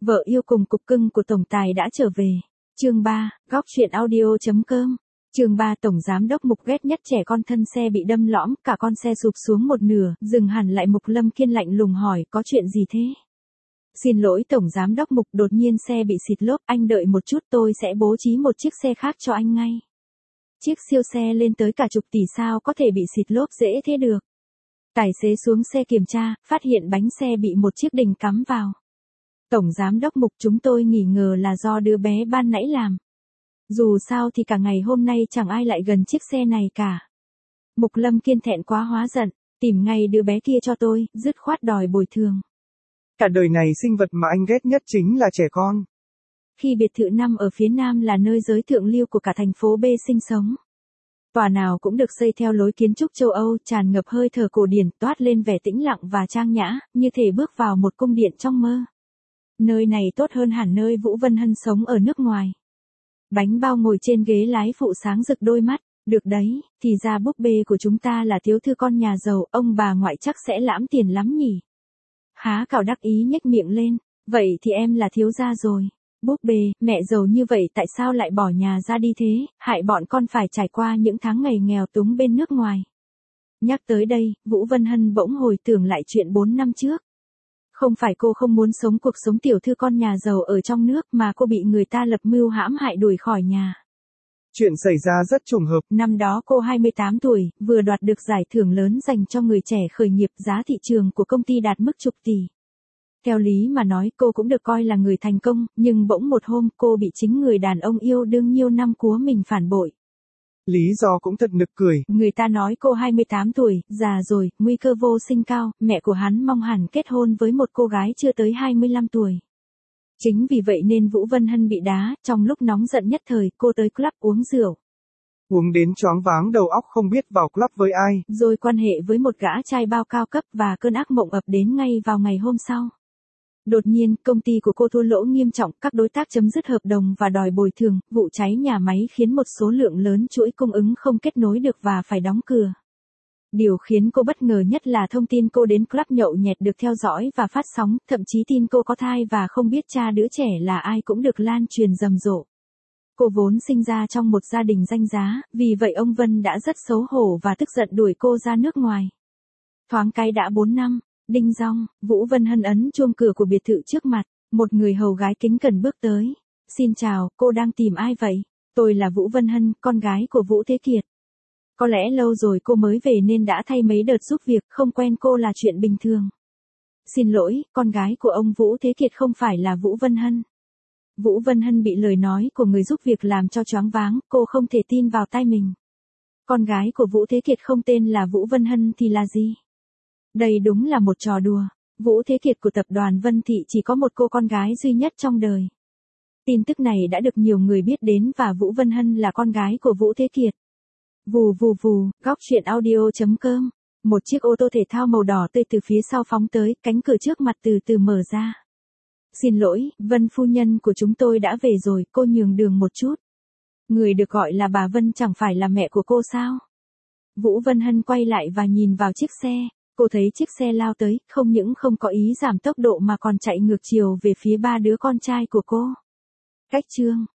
Vợ yêu cùng cục cưng của tổng tài đã trở về. Chương 3, góc truyện audio.com. Chương 3, tổng giám đốc Mục ghét nhất trẻ con thân xe bị đâm lõm, cả con xe sụp xuống một nửa, dừng hẳn lại. Mục Lâm Kiên lạnh lùng hỏi, có chuyện gì thế? Xin lỗi tổng giám đốc Mục, đột nhiên xe bị xịt lốp, anh đợi một chút tôi sẽ bố trí một chiếc xe khác cho anh ngay. Chiếc siêu xe lên tới cả chục tỷ sao có thể bị xịt lốp dễ thế được. Tài xế xuống xe kiểm tra, phát hiện bánh xe bị một chiếc đinh cắm vào. Tổng giám đốc Mục, chúng tôi nghi ngờ là do đứa bé ban nãy làm. Dù sao thì cả ngày hôm nay chẳng ai lại gần chiếc xe này cả. Mục Lâm Kiên thẹn quá hóa giận, tìm ngay đứa bé kia cho tôi, dứt khoát đòi bồi thường. Cả đời này sinh vật mà anh ghét nhất chính là trẻ con. Khi biệt thự 5 ở phía nam là nơi giới thượng lưu của cả thành phố B sinh sống. Tòa nào cũng được xây theo lối kiến trúc châu Âu, tràn ngập hơi thở cổ điển, toát lên vẻ tĩnh lặng và trang nhã, như thể bước vào một cung điện trong mơ. Nơi này tốt hơn hẳn nơi Vũ Vân Hân sống ở nước ngoài. Bánh bao ngồi trên ghế lái phụ sáng rực đôi mắt, được đấy, thì ra búp bê của chúng ta là thiếu thư con nhà giàu, ông bà ngoại chắc sẽ lãm tiền lắm nhỉ. Há Cảo đắc ý nhếch miệng lên, vậy thì em là thiếu gia rồi. Búp bê, mẹ giàu như vậy tại sao lại bỏ nhà ra đi thế, hại bọn con phải trải qua những tháng ngày nghèo túng bên nước ngoài. Nhắc tới đây, Vũ Vân Hân bỗng hồi tưởng lại chuyện 4 năm trước. Không phải cô không muốn sống cuộc sống tiểu thư con nhà giàu ở trong nước mà cô bị người ta lập mưu hãm hại đuổi khỏi nhà. Chuyện xảy ra rất trùng hợp. Năm đó cô 28 tuổi, vừa đoạt được giải thưởng lớn dành cho người trẻ khởi nghiệp, giá thị trường của công ty đạt mức chục tỷ. Theo lý mà nói cô cũng được coi là người thành công, nhưng bỗng một hôm cô bị chính người đàn ông yêu đương nhiêu năm của mình phản bội. Lý do cũng thật nực cười. Người ta nói cô 28 tuổi, già rồi, nguy cơ vô sinh cao, mẹ của hắn mong hẳn kết hôn với một cô gái chưa tới 25 tuổi. Chính vì vậy nên Vũ Vân Hân bị đá, trong lúc nóng giận nhất thời, cô tới club uống rượu. Uống đến choáng váng đầu óc không biết vào club với ai. Rồi quan hệ với một gã trai bao cao cấp và cơn ác mộng ập đến ngay vào ngày hôm sau. Đột nhiên, công ty của cô thua lỗ nghiêm trọng, các đối tác chấm dứt hợp đồng và đòi bồi thường, vụ cháy nhà máy khiến một số lượng lớn chuỗi cung ứng không kết nối được và phải đóng cửa. Điều khiến cô bất ngờ nhất là thông tin cô đến club nhậu nhẹt được theo dõi và phát sóng, thậm chí tin cô có thai và không biết cha đứa trẻ là ai cũng được lan truyền rầm rộ. Cô vốn sinh ra trong một gia đình danh giá, vì vậy ông Vân đã rất xấu hổ và tức giận đuổi cô ra nước ngoài. Thoáng cái đã 4 năm. Đinh dong, Vũ Vân Hân ấn chuông cửa của biệt thự trước mặt, một người hầu gái kính cẩn bước tới. Xin chào, cô đang tìm ai vậy? Tôi là Vũ Vân Hân, con gái của Vũ Thế Kiệt. Có lẽ lâu rồi cô mới về nên đã thay mấy đợt giúp việc, không quen cô là chuyện bình thường. Xin lỗi, con gái của ông Vũ Thế Kiệt không phải là Vũ Vân Hân. Vũ Vân Hân bị lời nói của người giúp việc làm cho choáng váng, cô không thể tin vào tai mình. Con gái của Vũ Thế Kiệt không tên là Vũ Vân Hân thì là gì? Đây đúng là một trò đùa. Vũ Thế Kiệt của tập đoàn Vân Thị chỉ có một cô con gái duy nhất trong đời. Tin tức này đã được nhiều người biết đến và Vũ Vân Hân là con gái của Vũ Thế Kiệt. Vù vù vù, góc truyện audio.com. Một chiếc ô tô thể thao màu đỏ tươi từ phía sau phóng tới, cánh cửa trước mặt từ từ mở ra. Xin lỗi, Vân phu nhân của chúng tôi đã về rồi, cô nhường đường một chút. Người được gọi là bà Vân chẳng phải là mẹ của cô sao? Vũ Vân Hân quay lại và nhìn vào chiếc xe. Cô thấy chiếc xe lao tới, không những không có ý giảm tốc độ mà còn chạy ngược chiều về phía ba đứa con trai của cô. Cách chương